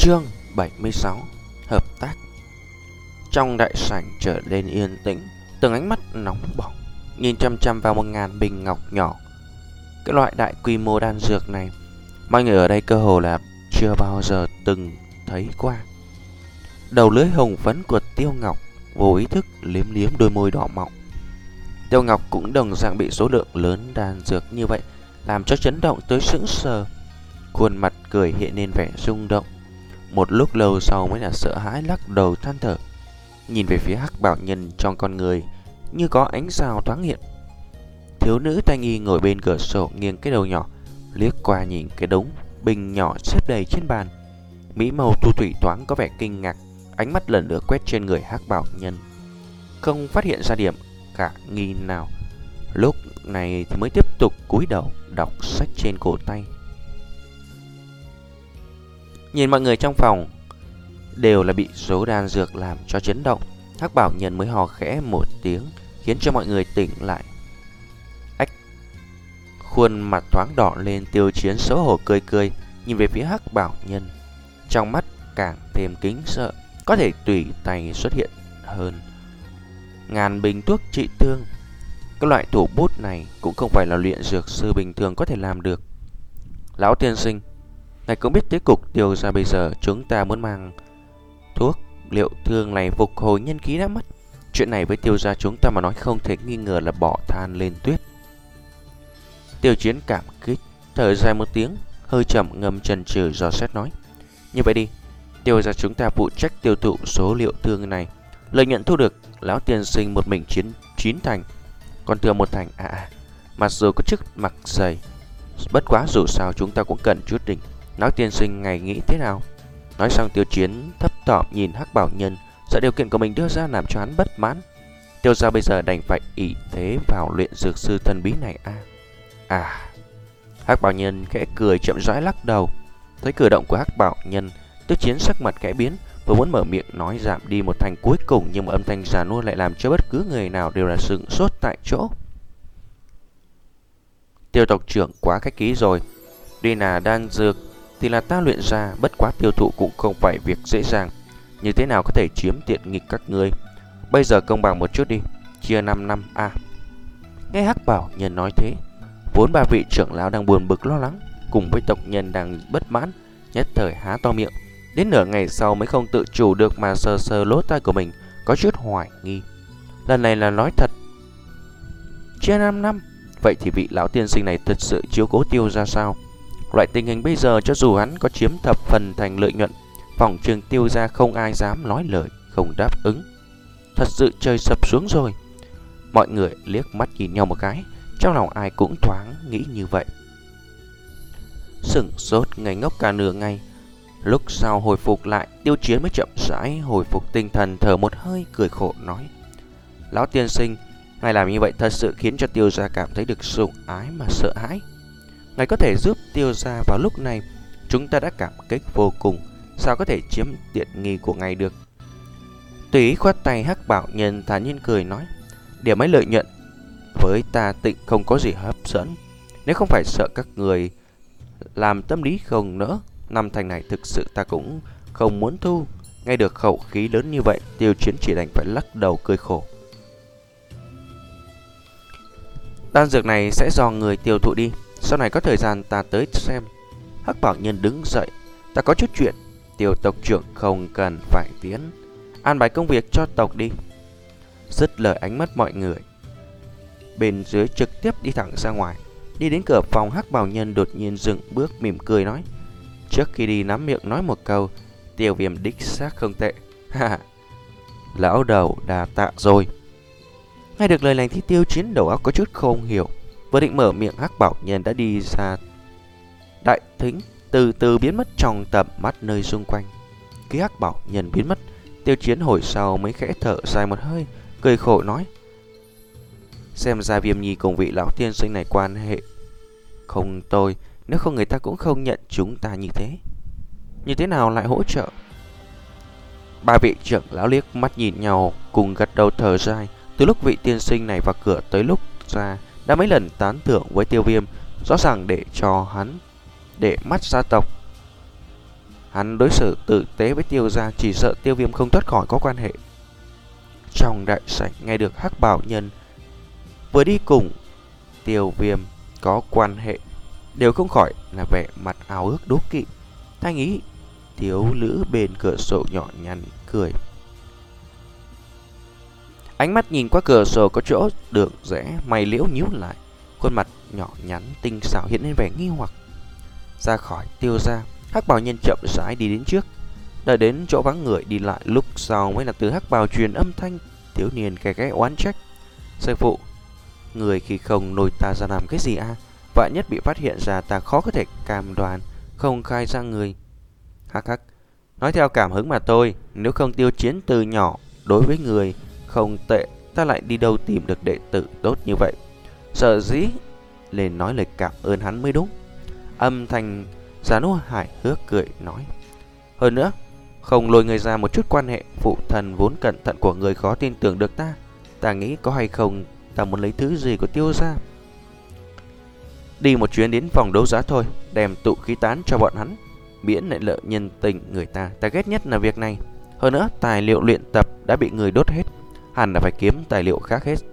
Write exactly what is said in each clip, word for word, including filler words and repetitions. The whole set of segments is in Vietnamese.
Chương bảy mươi sáu. Hợp tác. Trong đại sảnh trở lên yên tĩnh, từng ánh mắt nóng bỏng nhìn chăm chăm vào một ngàn bình ngọc nhỏ. Cái loại đại quy mô đan dược này, mọi người ở đây cơ hồ là chưa bao giờ từng thấy qua. Đầu lưỡi hồng phấn của Tiêu Ngọc vô ý thức liếm liếm đôi môi đỏ mọng. Tiêu Ngọc cũng đồng dạng bị số lượng lớn đan dược như vậy làm cho chấn động tới sững sờ. Khuôn mặt cười hiện lên vẻ rung động. Một lúc lâu sau mới là sợ hãi lắc đầu than thở, nhìn về phía Hắc Bảo Nhân trong con người như có ánh sao thoáng hiện. Thiếu nữ thanh y ngồi bên cửa sổ nghiêng cái đầu nhỏ, liếc qua nhìn cái đống bình nhỏ xếp đầy trên bàn. Mỹ màu thu thủy thoáng có vẻ kinh ngạc, ánh mắt lần nữa quét trên người Hắc Bảo Nhân, không phát hiện ra điểm cả nghi nào. Lúc này thì mới tiếp tục cúi đầu đọc sách trên cổ tay. Nhìn mọi người trong phòng đều là bị số đan dược làm cho chấn động, Hắc Bảo Nhân mới hò khẽ một tiếng khiến cho mọi người tỉnh lại. Ách! Khuôn mặt thoáng đỏ lên, Tiêu Chiến xấu hổ cười cười nhìn về phía Hắc Bảo Nhân, trong mắt càng thêm kính sợ, có thể tùy tay xuất hiện hơn ngàn bình thuốc trị thương. Cái loại thủ bút này cũng không phải là luyện dược sư bình thường có thể làm được. Lão tiên sinh, ngài cũng biết thế cục Tiêu gia bây giờ, chúng ta muốn mang thuốc liệu thương này phục hồi nhân khí đã mất. Chuyện này với Tiêu gia chúng ta mà nói không thể nghi ngờ là bỏ than lên tuyết. Tiêu Chiến cảm kích thở dài một tiếng, hơi chậm ngâm chần chừ dò xét nói: như vậy đi, Tiêu gia chúng ta phụ trách tiêu thụ số liệu thương này, lợi nhuận thu được lão tiên sinh một mình chiến chín thành, còn thừa một thành à, à mặc dù có chức mặc dày, bất quá dù sao chúng ta cũng cần chút đỉnh. Lão tiên sinh ngài nghĩ thế nào? Nói xong, Tiêu Chiến thấp thỏm nhìn Hắc Bảo Nhân, sợ điều kiện của mình đưa ra làm cho hắn bất mãn. Tiêu gia bây giờ đành phải ỷ thế vào luyện dược sư thần bí này à? À. Hắc Bảo Nhân khẽ cười chậm rãi lắc đầu. Thấy cử động của Hắc Bảo Nhân, Tiêu Chiến sắc mặt khẽ biến, vừa muốn mở miệng nói giảm đi một thành cuối cùng, nhưng mà âm thanh già nua lại làm cho bất cứ người nào đều là sững sốt tại chỗ. Tiêu tộc trưởng quá khách khí rồi, tuy là đan dược thì là ta luyện ra, bất quá tiêu thụ cũng không phải việc dễ dàng, như thế nào có thể chiếm tiện nghi các ngươi. Bây giờ công bằng một chút đi, chia năm năm a. À. Nghe Hắc Bảo Nhân nói thế, vốn ba vị trưởng lão đang buồn bực lo lắng cùng với tộc nhân đang bất mãn nhất thời há to miệng, đến nửa ngày sau mới không tự chủ được mà sờ sờ lỗ tai của mình, có chút hoài nghi. Lần này là nói thật chia năm năm, vậy thì vị lão tiên sinh này thật sự chiếu cố Tiêu ra sao? Loại tình hình bây giờ, cho dù hắn có chiếm thập phần thành lợi nhuận, phòng trường Tiêu ra không ai dám nói lời không đáp ứng. Thật sự trời sập xuống rồi. Mọi người liếc mắt nhìn nhau một cái, trong lòng ai cũng thoáng nghĩ như vậy. Sửng sốt ngây ngốc cả nửa ngày, lúc sau hồi phục lại, Tiêu Chiến mới chậm rãi hồi phục tinh thần, thở một hơi cười khổ nói: lão tiên sinh, ngài làm như vậy thật sự khiến cho Tiêu gia cảm thấy được sủng ái mà sợ hãi. Ngài có thể giúp Tiêu gia vào lúc này, chúng ta đã cảm kích vô cùng, sao có thể chiếm tiện nghi của ngài được? Tùy ý khoát tay, Hắc Bảo Nhân thản nhiên cười nói: điểm ấy lợi nhuận với ta tịnh không có gì hấp dẫn, nếu không phải sợ các người làm tâm lý không nỡ, năm thành này thực sự ta cũng không muốn thu. Nghe được khẩu khí lớn như vậy, Tiêu Chiến chỉ đành phải lắc đầu cười khổ. Đan dược này sẽ do người tiêu thụ đi, sau này có thời gian ta tới xem. Hắc Bảo Nhân đứng dậy: ta có chút chuyện, Tiêu tộc trưởng không cần phải tiến, an bài công việc cho tộc đi. Dứt lời, ánh mắt mọi người bên dưới trực tiếp đi thẳng ra ngoài. Đi đến cửa phòng, Hắc Bảo Nhân đột nhiên dừng bước, mỉm cười nói: trước khi đi nắm miệng nói một câu, Tiêu viêm đích xác không tệ. Ha, lão đầu đà tạ rồi. Nghe được lời này thì Tiêu Chiến đầu óc có chút không hiểu, vừa định mở miệng, Hắc Bảo Nhân đã đi ra đại thính, từ từ biến mất trong tầm mắt nơi xung quanh. Khi Hắc Bảo Nhân biến mất, Tiêu Chiến hồi sau mới khẽ thở dài một hơi, cười khổ nói: xem ra Viêm Nhi cùng vị lão tiên sinh này quan hệ không tồi, nếu không người ta cũng không nhận chúng ta như thế. Như thế nào lại hỗ trợ? Ba vị trưởng lão liếc mắt nhìn nhau, cùng gật đầu thở dài. Từ lúc vị tiên sinh này vào cửa tới lúc ra, đã mấy lần tán thưởng với Tiêu Viêm, rõ ràng để cho hắn để mắt gia tộc. Hắn đối xử tử tế với Tiêu gia, chỉ sợ Tiêu Viêm không thoát khỏi có quan hệ. Trong đại sảnh nghe được Hắc Bảo Nhân vừa đi cùng Tiêu Viêm có quan hệ, đều không khỏi là vẻ mặt ao ước đố kỵ. Thanh ý thiếu nữ bên cửa sổ nhỏ nhắn cười, ánh mắt nhìn qua cửa sổ có chỗ đường rẽ, mày liễu nhíu lại, khuôn mặt nhỏ nhắn tinh xảo hiện lên vẻ nghi hoặc. Ra khỏi Tiêu gia, Hắc Bảo Nhân chậm rãi đi đến trước, đợi đến chỗ vắng người đi lại lúc sau mới là từ Hắc Bảo truyền âm thanh. Thiếu niên cái cái oán trách: sư phụ, người khi không lôi ta ra làm cái gì a? À? Vạn nhất bị phát hiện ra, ta khó có thể cam đoan không khai ra người. Hắc hắc, nói theo cảm hứng mà thôi. Nếu không Tiêu Chiến từ nhỏ đối với người không tệ, ta lại đi đâu tìm được đệ tử tốt như vậy. Sợ dĩ lên nói lời cảm ơn hắn mới đúng. Âm thanh già nua hài hước cười nói. Hơn nữa, không lôi người ra một chút quan hệ, phụ thần vốn cẩn thận của người khó tin tưởng được ta. Ta nghĩ có hay không, ta muốn lấy thứ gì của Tiêu gia. Đi một chuyến đến phòng đấu giá thôi, đem tụ khí tán cho bọn hắn, miễn lại lợi nhân tình người ta. Ta ghét nhất là việc này. Hơn nữa, tài liệu luyện tập đã bị người đốt hết, hẳn là phải kiếm tài liệu khác hết.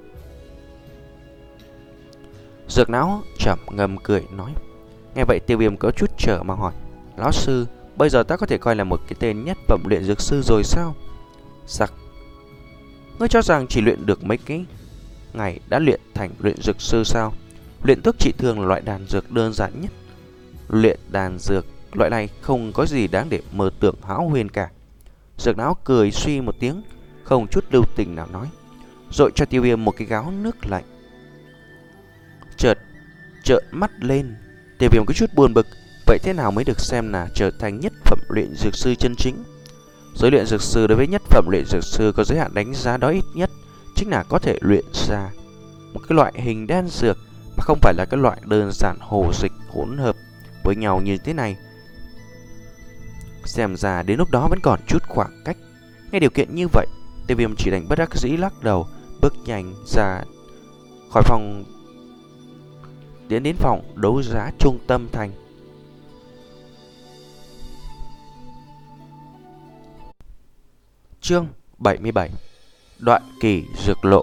Dược não trầm ngâm cười nói. Nghe vậy Tiêu Viêm có chút chờ mà hỏi: lão sư, bây giờ ta có thể coi là một cái tên nhất phẩm luyện dược sư rồi sao? Sặc, ngươi cho rằng chỉ luyện được mấy cái ngày đã luyện thành luyện dược sư sao? Luyện thuốc trị thương là loại đan dược đơn giản nhất. Luyện đan dược loại này không có gì đáng để mơ tưởng hão huyền cả. Dược não cười suy một tiếng, không chút lưu tình nào nói, dội cho Tiêu Viêm một cái gáo nước lạnh. Chợt trợn mắt lên, Tiêu Viêm có chút buồn bực. Vậy thế nào mới được xem là trở thành nhất phẩm luyện dược sư chân chính? Giới luyện dược sư đối với nhất phẩm luyện dược sư có giới hạn đánh giá đó, ít nhất chính là có thể luyện ra một cái loại hình đan dược, mà không phải là cái loại đơn giản hồ dịch hỗn hợp với nhau như thế này. Xem ra đến lúc đó vẫn còn chút khoảng cách. Nghe điều kiện như vậy, Tiêu Viêm chỉ đành bất đắc dĩ lắc đầu, bước nhanh ra khỏi phòng, tiến đến phòng đấu giá trung tâm thành. Chương bảy mươi bảy. Đoạn kỳ dược lộ.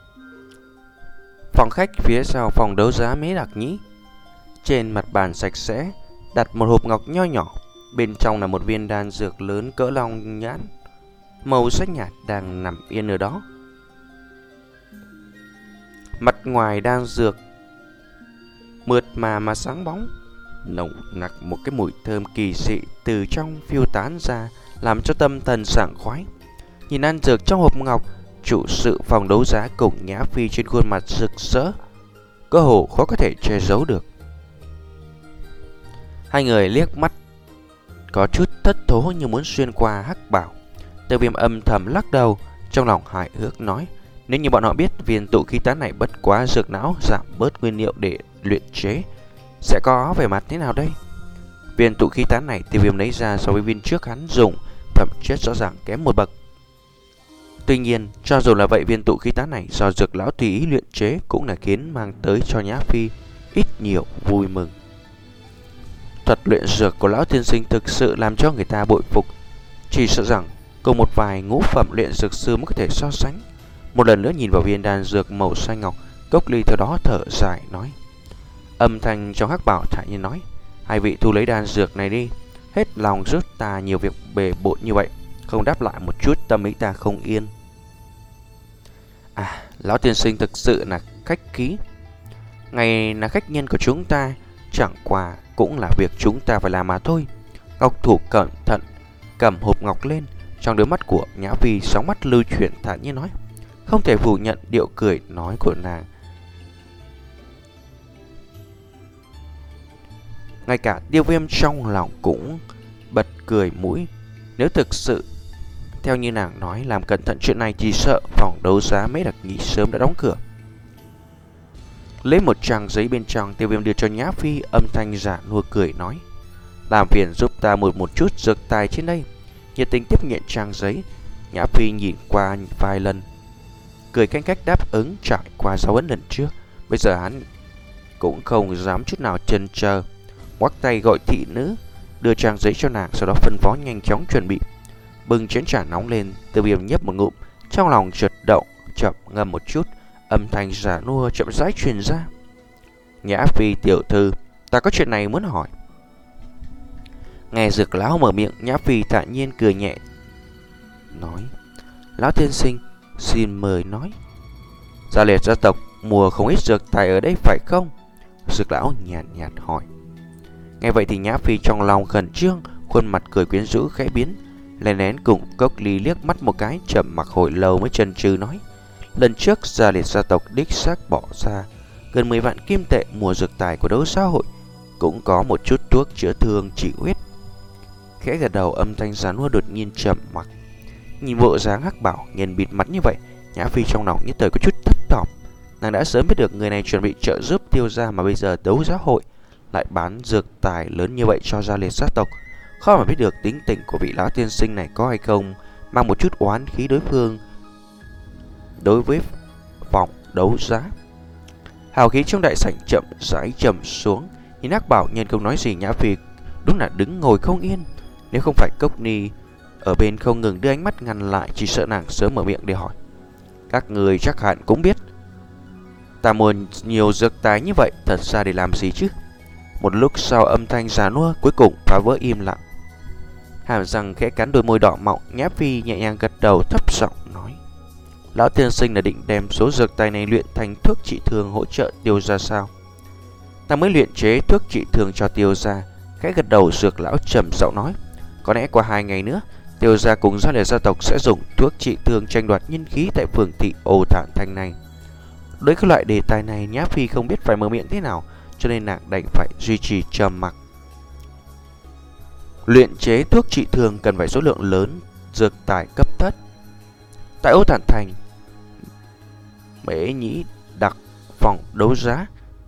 Phòng khách phía sau phòng đấu giá Mễ Đặc Nhĩ. Trên mặt bàn sạch sẽ đặt một hộp ngọc nho nhỏ, bên trong là một viên đan dược lớn cỡ long nhãn, màu sắc nhạt đang nằm yên ở đó. Mặt ngoài đan dược mượt mà mà sáng bóng, nồng nặc một cái mùi thơm kỳ dị từ trong phiêu tán ra, làm cho tâm thần sảng khoái. Nhìn đan dược trong hộp ngọc, chủ sự phòng đấu giá cùng Nhã Phi trên khuôn mặt rực rỡ, cơ hồ khó có thể che giấu được. Hai người liếc mắt có chút thất thố như muốn xuyên qua Hắc Bảo. Tiêu Viêm âm thầm lắc đầu, trong lòng hài hước nói, nếu như bọn họ biết viên tụ khí tán này bất quá dược não giảm bớt nguyên liệu để luyện chế, sẽ có vẻ mặt thế nào đây? Viên tụ khí tán này Tiêu Viêm lấy ra so với viên trước hắn dùng, phẩm chất rõ ràng kém một bậc. Tuy nhiên, cho dù là vậy, viên tụ khí tán này do dược lão tùy ý luyện chế cũng là khiến mang tới cho Nhã Phi ít nhiều vui mừng. Thuật luyện dược của lão tiên sinh thực sự làm cho người ta bội phục, chỉ sợ rằng cùng một vài ngũ phẩm luyện dược sư mới có thể so sánh. Một lần nữa nhìn vào viên đan dược màu xanh ngọc, Cốc Ly theo đó thở dài nói. Âm thanh trong Hắc Bảo thản nhiên nói, hai vị thu lấy đan dược này đi, hết lòng giúp ta nhiều việc bề bộn như vậy, không đáp lại một chút tâm ý ta không yên. À, lão tiên sinh thực sự là khách khí. Ngày là khách nhân của chúng ta, chẳng qua cũng là việc chúng ta phải làm mà thôi. Ngọc thủ cẩn thận cầm hộp ngọc lên, trong đôi mắt của Nhã Phi sóng mắt lưu chuyển thản nhiên nói, không thể phủ nhận điệu cười nói của nàng. Ngay cả Tiêu Viêm trong lòng cũng bật cười mũi. Nếu thực sự theo như nàng nói làm cẩn thận chuyện này, chỉ sợ phòng đấu giá Mễ Đặc Nhĩ sớm đã đóng cửa. Lấy một trang giấy bên trong, Tiêu Viêm đưa cho Nhã Phi, âm thanh giả nua cười nói, làm phiền giúp ta một một chút dược tài trên đây. Nhiệt tình tiếp nhận trang giấy, Nhã Phi nhìn qua vài lần, cười canh cách đáp ứng. Trải qua dấu ấn lần trước, bây giờ hắn cũng không dám chút nào chần chờ, ngoắc tay gọi thị nữ đưa trang giấy cho nàng, sau đó phân phó nhanh chóng chuẩn bị. Bưng chén trà nóng lên, Tiêu Viêm nhấp một ngụm, trong lòng chợt động, chậm ngâm một chút, âm thanh già nua chậm rãi truyền ra. Nhã Phi tiểu thư, ta có chuyện này muốn hỏi. Nghe Dược lão mở miệng, Nhã Phi thản nhiên cười nhẹ, nói: Lão tiên sinh, xin mời nói. Gia Liệt gia tộc mua không ít dược tài ở đây phải không? Dược lão nhàn nhạt, nhạt hỏi. Nghe vậy thì Nhã Phi trong lòng khẩn trương, khuôn mặt cười quyến rũ khẽ biến, lén lén cùng Cốc Ly liếc mắt một cái, chậm mặc hồi lâu mới chần chừ nói: Lần trước Gia Liệt gia tộc đích xác bỏ ra gần mười vạn kim tệ mua dược tài của đấu xã hội, cũng có một chút thuốc chữa thương trị huyết. Khẽ gật đầu, âm thanh gián mua đột nhiên trầm mặc. Nhìn bộ dáng hắc bảo nhân bịt mắt như vậy, Nhã Phi trong lòng nhất thời có chút thấp thỏm. Nàng đã sớm biết được người này chuẩn bị trợ giúp Tiêu gia, mà bây giờ đấu giá hội lại bán dược tài lớn như vậy cho Gia Liệt gia tộc, khó mà biết được tính tình của vị lão tiên sinh này có hay không mang một chút oán khí đối phương đối với vòng đấu giá. Hào khí trong đại sảnh chậm rãi trầm xuống, nhìn hắc bảo nhân không nói gì, Nhã Phi đúng là đứng ngồi không yên. Nếu không phải Cốc Ni ở bên không ngừng đưa ánh mắt ngăn lại, chỉ sợ nàng sớm mở miệng để hỏi. Các người chắc hẳn cũng biết ta muốn nhiều dược tài như vậy thật ra để làm gì chứ? Một lúc sau, âm thanh già nua cuối cùng phá vỡ im lặng. Hàm răng khẽ cắn đôi môi đỏ mọng, Nhã Phi nhẹ nhàng gật đầu thấp giọng nói: Lão tiên sinh là định đem số dược tài này luyện thành thuốc trị thương hỗ trợ Tiêu gia sao? Ta mới luyện chế thuốc trị thương cho Tiêu gia. Khẽ gật đầu, Dược lão trầm giọng nói: Có lẽ qua hai ngày nữa, Tiêu gia cùng Gia Liệt gia tộc sẽ dùng thuốc trị thương tranh đoạt nhân khí tại phường thị Ô Thản Thành này. Đối với loại đề tài này, Nhã Phi không biết phải mở miệng thế nào, cho nên nàng đành phải duy trì trầm mặc. Luyện chế thuốc trị thương cần phải số lượng lớn dược tài cấp thấp. Tại Ô Thản Thành, Mễ Nhĩ đặc phòng đấu giá.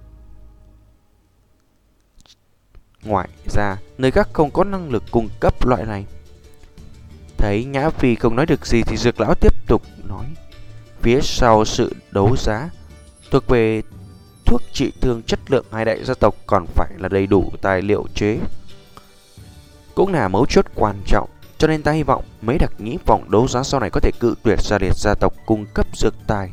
Ngoài ra, nơi khác không có năng lực cung cấp loại này. Thấy Nhã Phi không nói được gì thì Dược lão tiếp tục nói: Phía sau sự đấu giá thuộc về thuốc trị thương chất lượng, hai đại gia tộc còn phải là đầy đủ tài liệu chế, cũng là mấu chốt quan trọng. Cho nên ta hy vọng mấy đặc nhĩ vòng đấu giá sau này có thể cự tuyệt Gia Liệt gia tộc cung cấp dược tài.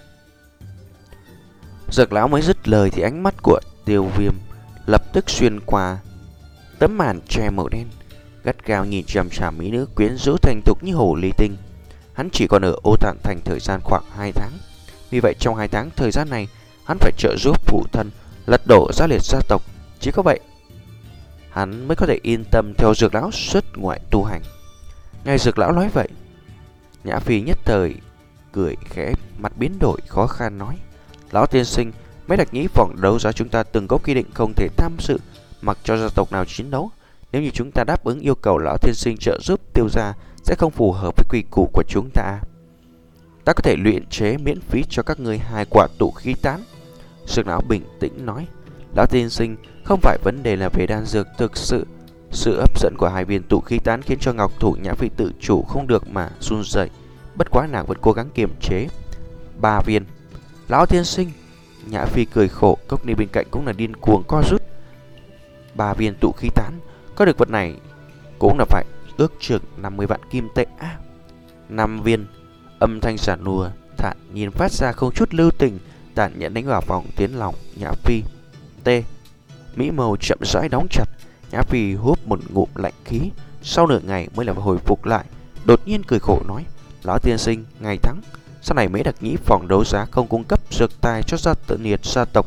Dược lão mới dứt lời thì ánh mắt của Tiêu Viêm lập tức xuyên qua tấm màn che màu đen, gắt gao nhìn chằm chằm mỹ nữ quyến rũ thành thục như hồ ly tinh. Hắn chỉ còn ở Ô Thản Thành thời gian khoảng hai tháng, vì vậy trong hai tháng thời gian này hắn phải trợ giúp phụ thân lật đổ Gia Liệt gia tộc. Chỉ có vậy hắn mới có thể yên tâm theo Dược lão xuất ngoại tu hành. Nghe Dược lão nói vậy, Nhã Phi nhất thời cười khẽ, mặt biến đổi khó khăn nói: Lão tiên sinh, mấy đặc nhĩ vòng đấu giá chúng ta từng có quy định không thể tham dự mặc cho gia tộc nào chiến đấu. Nếu như chúng ta đáp ứng yêu cầu lão tiên sinh trợ giúp Tiêu gia, sẽ không phù hợp với quy củ của chúng ta. Ta có thể luyện chế miễn phí cho các ngươi hai quả tụ khí tán. Dược lão bình tĩnh nói: Lão tiên sinh, không phải vấn đề là về đan dược, thực sự sự hấp dẫn của hai viên tụ khí tán khiến cho ngọc thủ Nhã Phi tự chủ không được mà run rẩy. Bất quá nàng vẫn cố gắng kiềm chế. Ba viên. Lão tiên sinh, Nhã Phi cười khổ, Cốc Ni bên cạnh cũng là điên cuồng co rút. Ba viên tụ khí tán, có được vật này cũng là phải ước chừng năm mươi vạn kim tệ. À, năm viên. Âm thanh giản nua thản nhiên phát ra không chút lưu tình, tàn nhẫn đánh vào vòng tiến lòng Nhã Phi. T. Mỹ màu chậm rãi đóng chặt. Nhã Phi húp một ngụm lạnh khí, sau nửa ngày mới là hồi phục lại, đột nhiên cười khổ nói: Lão tiên sinh, ngày thắng, sau này mấy đặc nhĩ phòng đấu giá không cung cấp dược tài cho Gia Liệt gia tộc.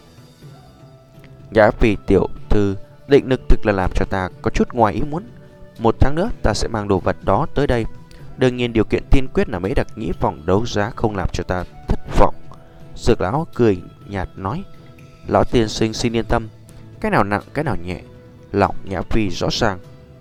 Nhã Phi tiểu thư, định lực thực là làm cho ta có chút ngoài ý muốn. Một tháng nữa ta sẽ mang đồ vật đó tới đây. Đương nhiên điều kiện tiên quyết là mấy đặc nhĩ phòng đấu giá không làm cho ta thất vọng. Dược lão cười nhạt nói: Lão tiên sinh xin yên tâm, cái nào nặng cái nào nhẹ, lòng Nhã Phi rõ ràng.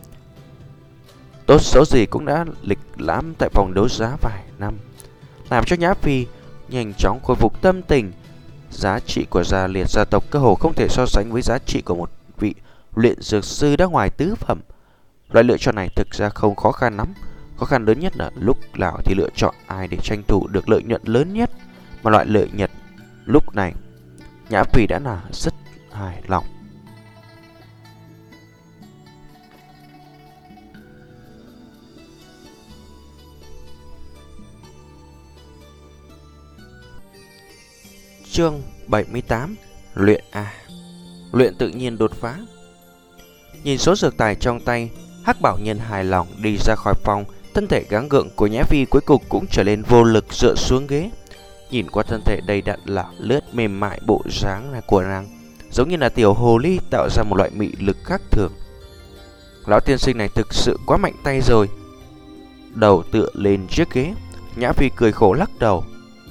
Tốt xấu gì cũng đã lịch lãm tại phòng đấu giá vài năm, làm cho Nhã Phi nhanh chóng khôi phục tâm tình. Giá trị của Gia Liệt gia tộc cơ hồ không thể so sánh với giá trị của một vị luyện dược sư đã ngoài tứ phẩm. Loại lựa chọn này thực ra không khó khăn lắm. Khó khăn lớn nhất là lúc nào thì lựa chọn ai để tranh thủ được lợi nhuận lớn nhất. Mà loại lợi nhuận lúc này Nhã Phi đã là rất hài lòng. Chương bảy mươi tám. Luyện A. Luyện tự nhiên đột phá. Nhìn số dược tài trong tay, Hắc Bảo Nhân hài lòng đi ra khỏi phòng. Thân thể gắng gượng của Nhã Phi cuối cùng cũng trở nên vô lực dựa xuống ghế. Nhìn qua thân thể đầy đặn là lướt mềm mại bộ dáng của nàng, giống như là tiểu hồ ly tạo ra một loại mị lực khác thường. Lão tiên sinh này thực sự quá mạnh tay rồi. Đầu tựa lên chiếc ghế, Nhã Phi cười khổ lắc đầu.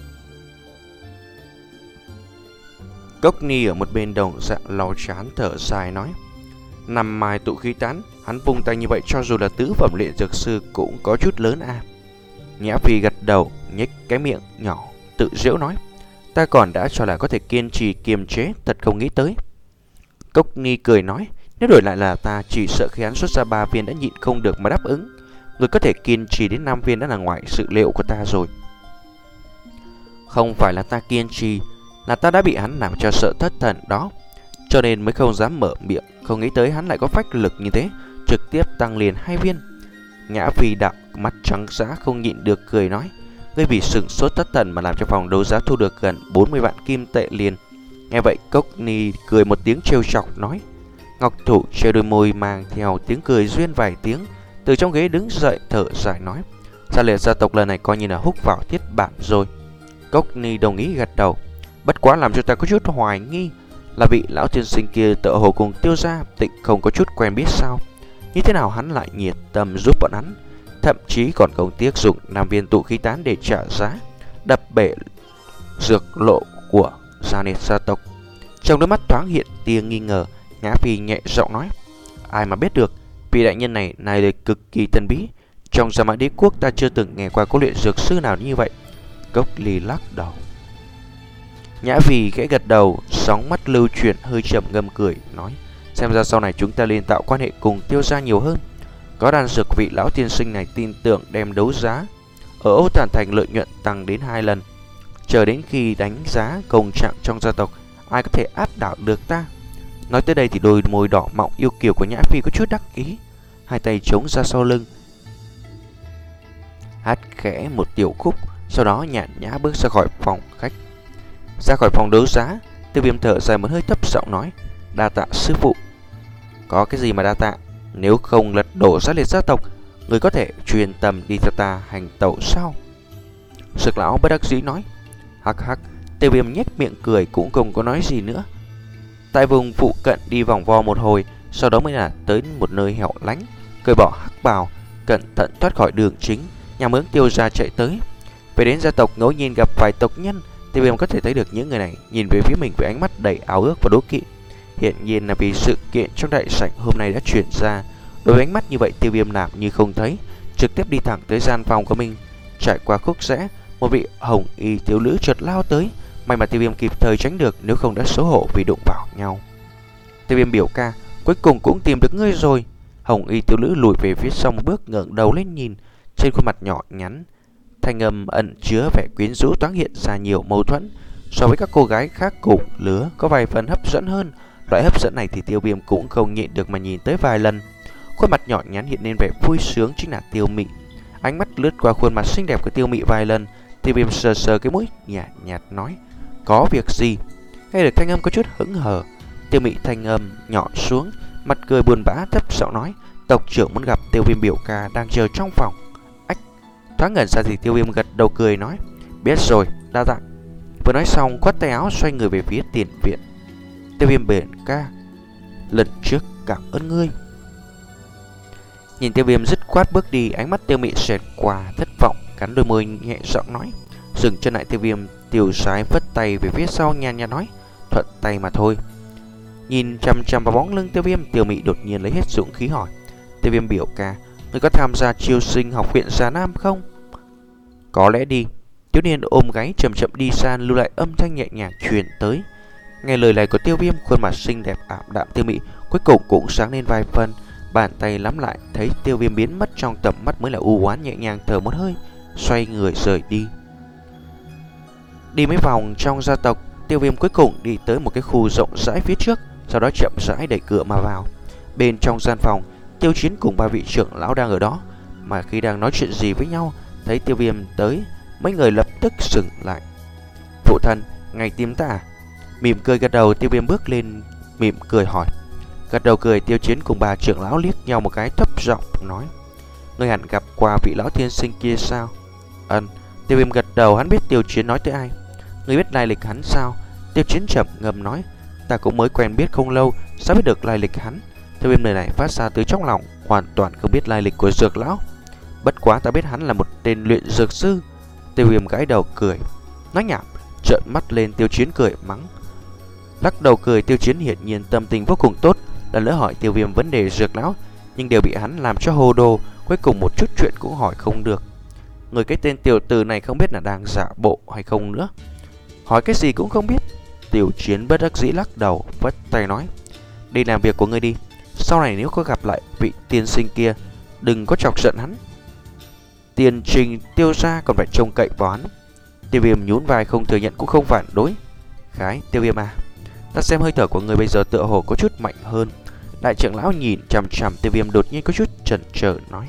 Cốc Ni ở một bên đồng dạng lau chán thở dài nói: Năm mai tụ khí tán, hắn vung tay như vậy cho dù là tứ phẩm luyện dược sư cũng có chút lớn à. Nhã Phi gật đầu, nhếch cái miệng nhỏ, tự giễu nói: Ta còn đã cho là có thể kiên trì kiềm chế, thật không nghĩ tới. Cốc Ni cười nói: Nếu đổi lại là ta, chỉ sợ khi hắn xuất ra ba viên đã nhịn không được mà đáp ứng. Người có thể kiên trì đến năm viên đã là ngoài sự liệu của ta rồi. Không phải là ta kiên trì, là ta đã bị hắn làm cho sợ thất thần đó, cho nên mới không dám mở miệng. Không nghĩ tới hắn lại có phách lực như thế, trực tiếp tăng liền hai viên. Nhã Phi đạo mắt trắng dã không nhịn được cười nói: Ngươi vì sừng sốt thất thần mà làm cho phòng đấu giá thu được gần bốn mươi vạn kim tệ liền. Nghe vậy Cốc Ni cười một tiếng trêu chọc nói: Ngọc Thủ treo đôi môi mang theo tiếng cười duyên vài tiếng, từ trong ghế đứng dậy thở dài nói: Gia liệt gia tộc lần này coi như là húc vào thiết bản rồi. Cốc Ni đồng ý gật đầu. Bất quá làm cho ta có chút hoài nghi là vị lão tiên sinh kia tựa hồ cùng Tiêu gia Tịnh không có chút quen biết sao? Như thế nào hắn lại nhiệt tâm giúp bọn hắn, thậm chí còn không tiếc dùng năm viên tụ khí tán để trả giá, đập bể dược lộ của gia liệt gia tộc. Trong đôi mắt thoáng hiện tia nghi ngờ, Nhã Phi nhẹ giọng nói: Ai mà biết được, vị đại nhân này này là cực kỳ thần bí. Trong Gia Mã Đế quốc ta chưa từng nghe qua có luyện dược sư nào như vậy. Cốc Ly lắc đầu. Nhã Phi khẽ gật đầu, sóng mắt lưu chuyển hơi chậm ngâm cười nói: Xem ra sau này chúng ta nên tạo quan hệ cùng Tiêu gia nhiều hơn. Có đan dược vị lão tiên sinh này tin tưởng đem đấu giá ở Âu Tản Thành lợi nhuận tăng đến hai lần. Chờ đến khi đánh giá công trạng trong gia tộc, ai có thể áp đảo được ta? Nói tới đây thì đôi môi đỏ mọng yêu kiều của Nhã Phi có chút đắc ý, hai tay chống ra sau lưng, hát khẽ một tiểu khúc, sau đó nhàn nhã bước ra khỏi phòng khách. Ra khỏi phòng đấu giá, Tiêu Viêm thở dài một hơi thấp giọng nói: Đa tạ sư phụ. Có cái gì mà đa tạ? Nếu không lật đổ Gia liệt gia tộc, người có thể truyền tâm đi theo ta hành tẩu sao? Sực lão bất đắc dĩ nói. Hắc hắc. Tiêu Viêm nhếch miệng cười cũng không có nói gì nữa. Tại vùng phụ cận đi vòng vo một hồi, sau đó mới là tới một nơi hẻo lánh, cởi bỏ hắc bào, cẩn thận thoát khỏi đường chính, nhằm hướng Tiêu gia chạy tới. Về đến gia tộc, ngẫu nhiên gặp vài tộc nhân, Tiêu Viêm có thể thấy được những người này nhìn về phía mình với ánh mắt đầy ao ước và đố kỵ. Hiện nhiên là vì sự kiện trong đại sảnh hôm nay đã chuyển ra. Đối với ánh mắt như vậy, Tiêu Viêm làm như không thấy, trực tiếp đi thẳng tới gian phòng của mình. Trải qua khúc rẽ, một vị hồng y thiếu nữ chợt lao tới, may mà Tiêu Viêm kịp thời tránh được, nếu không đã xấu hổ vì đụng vào nhau. Tiêu Viêm biểu ca, cuối cùng cũng tìm được ngươi rồi. Hồng y thiếu nữ lùi về phía sau một bước, ngẩng đầu lên nhìn, trên khuôn mặt nhỏ nhắn, thanh âm ẩn chứa vẻ quyến rũ thoáng hiện ra nhiều mâu thuẫn. So với các cô gái khác cùng lứa, có vài phần hấp dẫn hơn. Loại hấp dẫn này thì Tiêu Viêm cũng không nhịn được mà nhìn tới vài lần. Khuôn mặt nhỏ nhắn hiện lên vẻ vui sướng chính là Tiêu Mị. Ánh mắt lướt qua khuôn mặt xinh đẹp của Tiêu Mị vài lần, Tiêu Viêm sờ sờ cái mũi, nhạt nhạt nói: Có việc gì? Nghe được thanh âm có chút hững hờ, Tiêu Mị thanh âm nhỏ xuống, mặt cười buồn bã thấp giọng nói: Tộc trưởng muốn gặp Tiêu Viêm biểu ca, đang chờ trong phòng. Ách. Thoáng ngẩn ra thì Tiêu Viêm gật đầu cười nói: Biết rồi, đa tạ. Vừa nói xong, khoát tay áo xoay người về phía tiền viện. Tiêu Viêm biểu ca, lần trước cảm ơn ngươi. Nhìn Tiêu Viêm dứt khoát bước đi, ánh mắt Tiêu Mị xẹt qua thất vọng, cắn đôi môi nhẹ giọng nói. Dừng chân lại, Tiêu Viêm tiêu sái phất tay về phía sau, nhàn nhạt nói: Thuận tay mà thôi. Nhìn chằm chằm vào bóng lưng Tiêu Viêm, Tiêu Mị đột nhiên lấy hết dũng khí hỏi: Tiêu Viêm biểu ca, ngươi có tham gia chiêu sinh học viện Già Nam không? Có lẽ đi. Thiếu niên ôm gáy chậm chậm đi xa, lưu lại âm thanh nhẹ nhàng truyền tới. Nghe lời này của Tiêu Viêm, khuôn mặt xinh đẹp ảm đạm Tiêu Mị cuối cùng cũng sáng lên vài phần. Bàn tay nắm lại, thấy Tiêu Viêm biến mất trong tầm mắt mới là u oán, nhẹ nhàng thở một hơi, xoay người rời đi. Đi mấy vòng trong gia tộc, Tiêu Viêm cuối cùng đi tới một cái khu rộng rãi phía trước, sau đó chậm rãi đẩy cửa mà vào. Bên trong gian phòng, Tiêu Chiến cùng ba vị trưởng lão đang ở đó, mà khi đang nói chuyện gì với nhau, thấy Tiêu Viêm tới, mấy người lập tức dừng lại. Phụ thân, Ngay tìm ta à? Mỉm cười gật đầu, Tiêu Viêm bước lên mỉm cười hỏi. Gật đầu cười, Tiêu Chiến cùng bà trưởng lão liếc nhau một cái, thấp giọng nói: Ngươi hẳn gặp qua vị lão tiên sinh kia sao? Ân. Tiêu Viêm gật đầu, hắn biết Tiêu Chiến nói tới ai. Ngươi biết lai lịch hắn sao? Tiêu Chiến chậm ngâm nói: Ta cũng mới quen biết không lâu, sao biết được lai lịch hắn? Tiêu Viêm lời này phát ra từ trong lòng, hoàn toàn không biết lai lịch của dược lão. Bất quá ta biết hắn là một tên luyện dược sư. Tiêu Viêm gãi đầu cười, nói nhảm. Trợn mắt lên, Tiêu Chiến cười mắng. Lắc đầu cười, Tiêu Chiến hiển nhiên tâm tình vô cùng tốt, lần nữa hỏi Tiêu Viêm vấn đề dược lão, nhưng đều bị hắn làm cho hồ đồ, cuối cùng một chút chuyện cũng hỏi không được. Người cái tên tiểu tử này không biết là đang giả bộ hay không nữa, hỏi cái gì cũng không biết. Tiêu Chiến bất đắc dĩ lắc đầu, vất tay nói: Đi làm việc của ngươi đi, sau này nếu có gặp lại vị tiên sinh kia, đừng có chọc giận hắn. Tiền trình Tiêu gia còn phải trông cậy vào hắn. Tiêu Viêm nhún vai, không thừa nhận cũng không phản đối. Khái, Tiêu Viêm à, ta xem hơi thở của người bây giờ tựa hồ có chút mạnh hơn. Đại trưởng lão nhìn chằm chằm Tiêu Viêm, đột nhiên có chút chần chờ nói.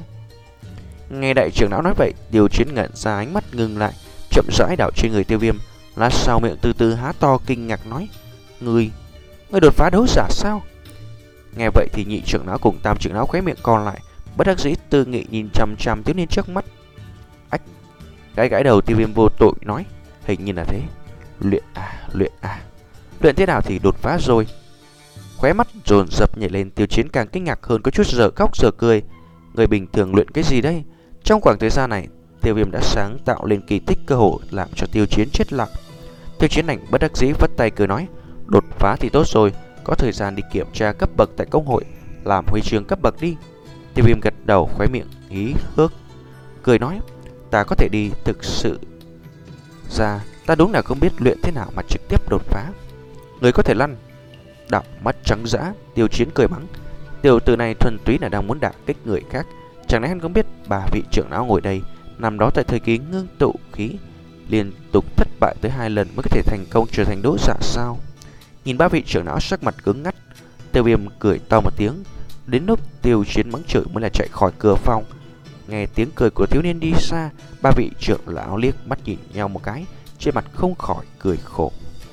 Nghe đại trưởng lão nói vậy, Tiêu Chiến ngẩn ra, ánh mắt ngưng lại, chậm rãi đảo trên người Tiêu Viêm. Lát sau miệng từ từ há to kinh ngạc nói: Ngươi, ngươi đột phá đấu giả sao? Nghe vậy thì nhị trưởng lão cùng tam trưởng lão khóe miệng còn lại, bất đắc dĩ tư nghị nhìn chằm chằm thiếu niên trước mắt. Ách. Gãi gãi đầu, Tiêu Viêm vô tội nói: Hình như là thế. Luyện à, luyện à. Luyện thế nào thì đột phá rồi? Khóe mắt dồn dập nhảy lên, Tiêu Chiến càng kinh ngạc hơn, có chút giờ khóc giờ cười. Người bình thường luyện cái gì đây? Trong khoảng thời gian này, Tiêu Viêm đã sáng tạo lên kỳ tích, cơ hội làm cho Tiêu Chiến chết lặng. Tiêu Chiến ảnh bất đắc dĩ vất tay cười nói: Đột phá thì tốt rồi, có thời gian đi kiểm tra cấp bậc tại công hội, làm huy chương cấp bậc đi. Tiêu Viêm gật đầu, khóe miệng hí hước cười nói: Ta có thể đi, thực sự ra ta đúng là không biết luyện thế nào mà trực tiếp đột phá. Người có thể lăn. Đạo mắt trắng dã, Tiêu Chiến cười mắng: Tiểu tử này thuần túy là đang muốn đả kích người khác. Chẳng lẽ hắn không biết bà vị trưởng lão ngồi đây năm đó tại thời kỳ ngưng tụ khí liên tục thất bại tới hai lần mới có thể thành công trở thành đấu giả sao? Nhìn ba vị trưởng lão sắc mặt cứng ngắt, Tiêu Viêm cười to một tiếng. Đến lúc Tiêu Chiến mắng chửi mới là chạy khỏi cửa phòng. Nghe tiếng cười của thiếu niên đi xa, ba vị trưởng lão liếc mắt nhìn nhau một cái, trên mặt không khỏi cười khổ.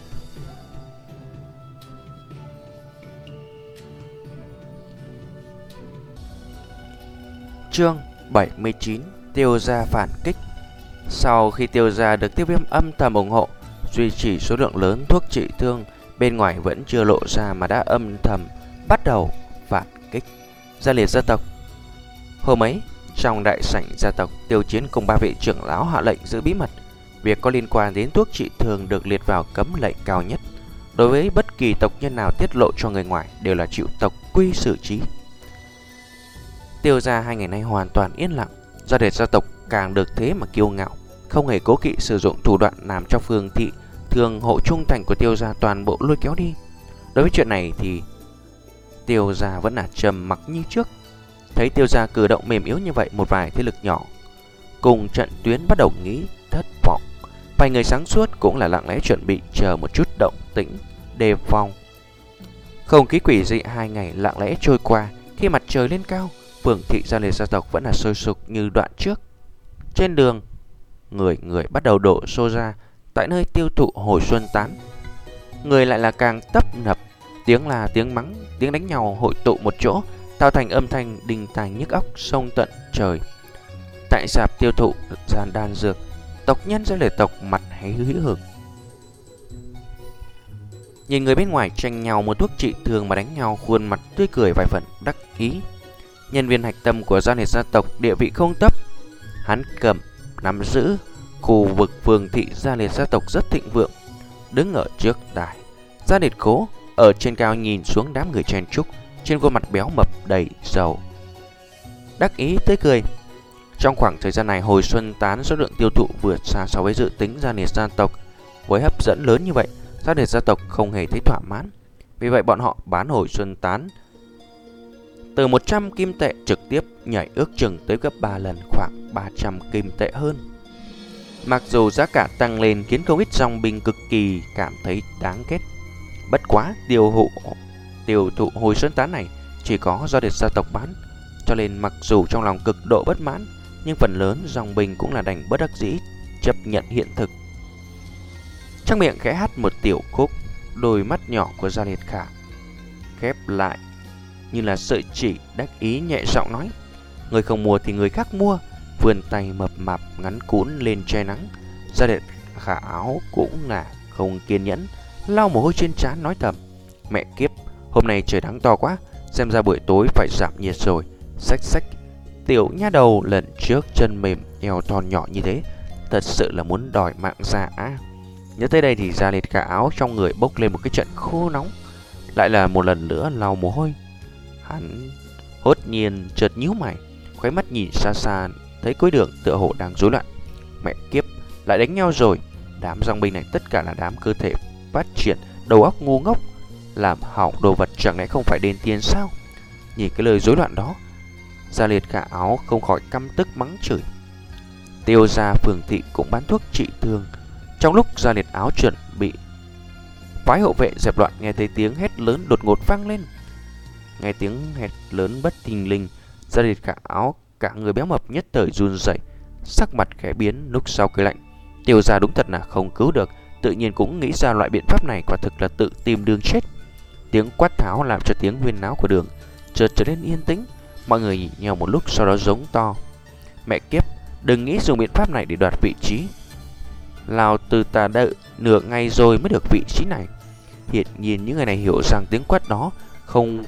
Chương bảy mươi chín: Tiêu gia phản kích. Sau khi Tiêu gia được Tiêu Viêm âm thầm ủng hộ, duy trì số lượng lớn thuốc trị thương, bên ngoài vẫn chưa lộ ra mà đã âm thầm bắt đầu phản kích gia liệt gia tộc. Hôm ấy, trong đại sảnh gia tộc, Tiêu Chiến cùng ba vị trưởng lão hạ lệnh giữ bí mật. Việc có liên quan đến thuốc trị thương được liệt vào cấm lệnh cao nhất. Đối với bất kỳ tộc nhân nào tiết lộ cho người ngoài đều là chịu tộc quy xử trí. Tiêu gia hai ngày nay hoàn toàn yên lặng, gia liệt gia tộc càng được thế mà kiêu ngạo, không hề cố kỵ sử dụng thủ đoạn làm cho Phương thị thường hộ trung thành của Tiêu gia toàn bộ lôi kéo đi. Đối với chuyện này thì Tiêu gia vẫn là trầm mặc như trước. Thấy Tiêu gia cử động mềm yếu như vậy, một vài thế lực nhỏ cùng trận tuyến bắt đầu nghĩ thất vọng. Vài người sáng suốt cũng là lặng lẽ chuẩn bị chờ một chút động tĩnh, đề phòng. Không khí quỷ dị hai ngày lặng lẽ trôi qua. Khi mặt trời lên cao, Phương thị gia liệt gia tộc vẫn là sôi sục như đoạn trước. Trên đường, người người bắt đầu đổ xô ra tại nơi tiêu thụ hồi xuân tán. Người lại là càng tấp nập, tiếng là tiếng mắng, tiếng đánh nhau hội tụ một chỗ, tạo thành âm thanh đình tài nhức óc sông tận trời. Tại sạp tiêu thụ gian đan dược, tộc nhân gia liệt tộc mặt hay hữu hưởng. Nhìn người bên ngoài tranh nhau một thuốc trị thương mà đánh nhau, khuôn mặt tươi cười vài phần đắc ý. Nhân viên hạch tâm của gia liệt gia tộc địa vị không thấp, hắn cầm nắm giữ khu vực Phương thị gia liệt gia tộc rất thịnh vượng, đứng ở trước đài gia liệt cố, ở trên cao nhìn xuống đám người chen chúc, trên khuôn mặt béo mập đầy dầu đắc ý tươi cười. Trong khoảng thời gian này, hồi xuân tán số lượng tiêu thụ vượt xa so với dự tính gia liệt gia tộc. Với hấp dẫn lớn như vậy, gia liệt gia tộc không hề thấy thỏa mãn. Vì vậy bọn họ bán hồi xuân tán từ một trăm kim tệ trực tiếp nhảy ước chừng tới gấp ba lần, khoảng ba trăm kim tệ hơn. Mặc dù giá cả tăng lên khiến không ít dòng binh cực kỳ cảm thấy đáng ghét. Bất quá tiêu thụ tiêu thụ hồi xuân tán này chỉ có do liệt gia tộc bán, cho nên mặc dù trong lòng cực độ bất mãn, nhưng phần lớn dòng binh cũng là đành bất đắc dĩ chấp nhận hiện thực. trong miệng khẽ hát một tiểu khúc. Đôi mắt nhỏ của Gia Liệt Khả khép lại như là sợi chỉ, đắc ý nhẹ giọng nói: người không mua thì người khác mua. Vươn tay mập mạp ngắn cũn lên che nắng. Gia Liệt Khả áo cũng là không kiên nhẫn, lau mồ hôi trên trán nói thầm: mẹ kiếp, hôm nay trời nắng to quá, xem ra buổi tối phải giảm nhiệt rồi. Xách xách, tiểu nha đầu lần trước chân mềm eo thon nhỏ như thế, thật sự là muốn đòi mạng ra á. Nhớ tới đây thì Gia Liệt Khả áo trong người bốc lên một cái trận khô nóng, lại là một lần nữa lau mồ hôi. Hắn hốt nhiên chợt nhíu mày, khóe mắt nhìn xa xa, thấy cuối đường tựa hồ đang rối loạn. Mẹ kiếp, lại đánh nhau rồi. Đám dòng binh này tất cả là đám cơ thể phát triển, đầu óc ngu ngốc, làm hỏng đồ vật chẳng lẽ không phải đền tiền sao? Nhìn cái lời rối loạn đó, Gia Liệt Khả áo không khỏi căm tức mắng chửi. Tiêu gia Phường thị cũng bán thuốc trị thương. Trong lúc Gia Liệt áo chuẩn bị phái hộ vệ dẹp loạn, nghe thấy tiếng hét lớn đột ngột vang lên. Nghe tiếng hét lớn bất thình lình, Gia Liệt Khả áo cả người béo mập nhất thời run rẩy, sắc mặt khẽ biến, lúc sau cười lạnh. Tiêu gia đúng thật là không cứu được, tự nhiên cũng nghĩ ra loại biện pháp này, quả thực là tự tìm đường chết. Tiếng quát tháo làm cho tiếng huyên náo của đường chợt trở nên yên tĩnh. Mọi người nhìn nhau một lúc, sau đó giống to: mẹ kiếp, đừng nghĩ dùng biện pháp này để đoạt vị trí. Lào từ ta đợi nửa ngày rồi mới được vị trí này. Hiện nhiên những người này hiểu rằng tiếng quát đó không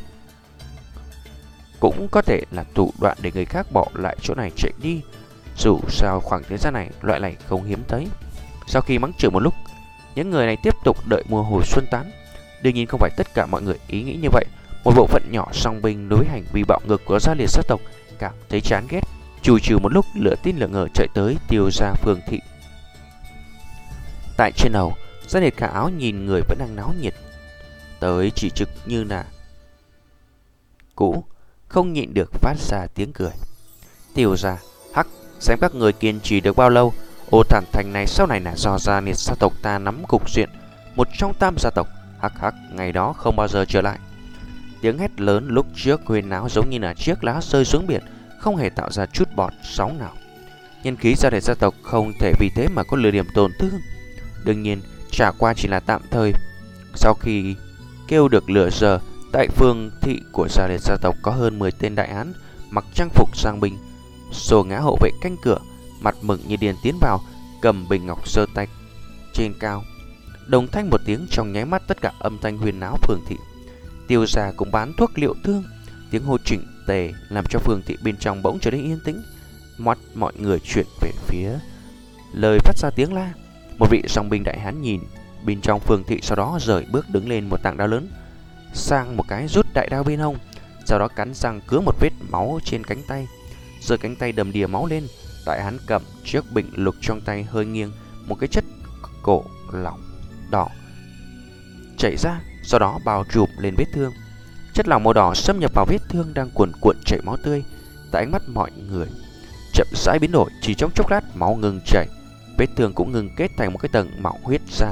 cũng có thể là thủ đoạn để người khác bỏ lại chỗ này chạy đi. Dù sao khoảng thời gian này loại này không hiếm thấy. Sau khi mắng chửi một lúc, những người này tiếp tục đợi mùa hồi xuân tán. Đương nhiên không phải tất cả mọi người ý nghĩ như vậy. Một bộ phận nhỏ song binh đối với hành vi bạo ngược của Gia Liệt sát tộc cảm thấy chán ghét, chù chừ một lúc lửa tin lửa ngờ chạy tới Tiêu gia Phường thị. Tại trên đầu, Gia Liệt Khả áo nhìn người vẫn đang náo nhiệt tới chỉ trực như là cũ, không nhịn được phát ra tiếng cười. Tiêu gia, hắc, xem các người kiên trì được bao lâu. Ô Thản thành này sau này là do Gia Liệt gia tộc ta nắm cục diện, một trong tam gia tộc. Hắc hắc, ngày đó không bao giờ trở lại. Tiếng hét lớn lúc trước huyên náo giống như là chiếc lá rơi xuống biển, không hề tạo ra chút bọt sóng nào. Nhân khí Gia Liệt gia tộc không thể vì thế mà có lừa điểm tổn thương. Đương nhiên, trả qua chỉ là tạm thời. Sau khi kêu được lửa giờ, tại Phường thị của Gia Liệt gia tộc có hơn mười tên đại hán mặc trang phục sang binh, xô ngã hộ vệ canh cửa, mặt mừng như điên tiến vào, cầm bình ngọc giơ tay trên cao. Đồng thanh một tiếng, trong nháy mắt tất cả âm thanh huyên náo Phường thị. Tiêu gia cũng bán thuốc liệu thương, tiếng hô chỉnh tề làm cho Phường thị bên trong bỗng trở nên yên tĩnh. Mắt mọi người chuyển về phía lời phát ra tiếng la. Một vị dòng binh đại hán nhìn bên trong Phường thị, sau đó rời bước đứng lên một tảng đao lớn, sang một cái rút đại đao bên hông, sau đó cắn răng cứa một vết máu trên cánh tay. Giơ cánh tay đầm đìa máu lên, đại hán cầm chiếc bình lục trong tay hơi nghiêng, một cái chất cổ lỏng đỏ chảy ra, sau đó bao trùm lên vết thương. Chất lỏng màu đỏ xâm nhập vào vết thương đang cuồn cuộn chảy máu tươi. Tại ánh mắt mọi người chậm rãi biến đổi, chỉ trong chốc lát máu ngừng chảy, vết thương cũng ngừng kết thành một cái tầng mỏng huyết ra.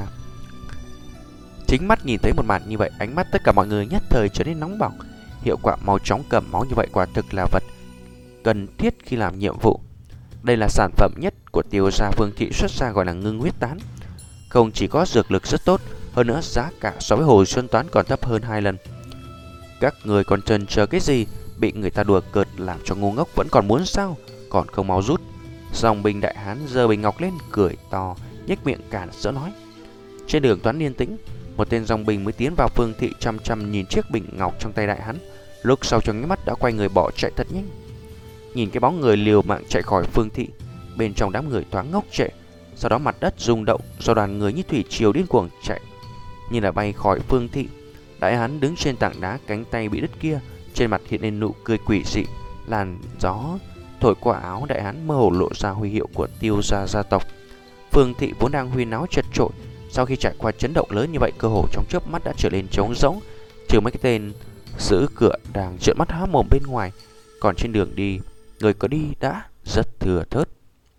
Chính mắt nhìn thấy một màn như vậy, ánh mắt tất cả mọi người nhất thời trở nên nóng bỏng. Hiệu quả mau chóng cầm máu như vậy quả thực là vật cần thiết khi làm nhiệm vụ. Đây là sản phẩm nhất của Tiêu gia Phường thị xuất ra, gọi là ngưng huyết tán. Không chỉ có dược lực rất tốt, hơn nữa giá cả so với hồi xuân toán còn thấp hơn hai lần. Các người còn chần chờ cái gì? Bị người ta đùa cợt làm cho ngu ngốc vẫn còn muốn sao? Còn không mau rút. Dòng binh đại hán giơ bình ngọc lên cười to, nhếch miệng cản rỡ nói. Trên đường toán yên tĩnh, một tên dòng binh mới tiến vào Phường thị, chăm chăm nhìn chiếc bình ngọc trong tay đại hán, lúc sau trong nháy mắt đã quay người bỏ chạy thật nhanh. Nhìn cái bóng người liều mạng chạy khỏi Phường thị, bên trong đám người thoáng ngốc trệ. Sau đó mặt đất rung động do đoàn người như thủy triều điên cuồng chạy như là bay khỏi Phường thị. Đại hán đứng trên tảng đá, cánh tay bị đứt kia, trên mặt hiện lên nụ cười quỷ dị. Làn gió thổi qua áo đại hán mơ hồ lộ ra huy hiệu của Tiêu gia gia tộc. Phường thị vốn đang huyên náo chật chội, sau khi trải qua chấn động lớn như vậy, cơ hồ trong chớp mắt đã trở nên trống rỗng, trừ mấy cái tên giữ cửa đang trợn mắt há mồm bên ngoài. Còn trên đường đi, người có đi đã rất thừa thớt.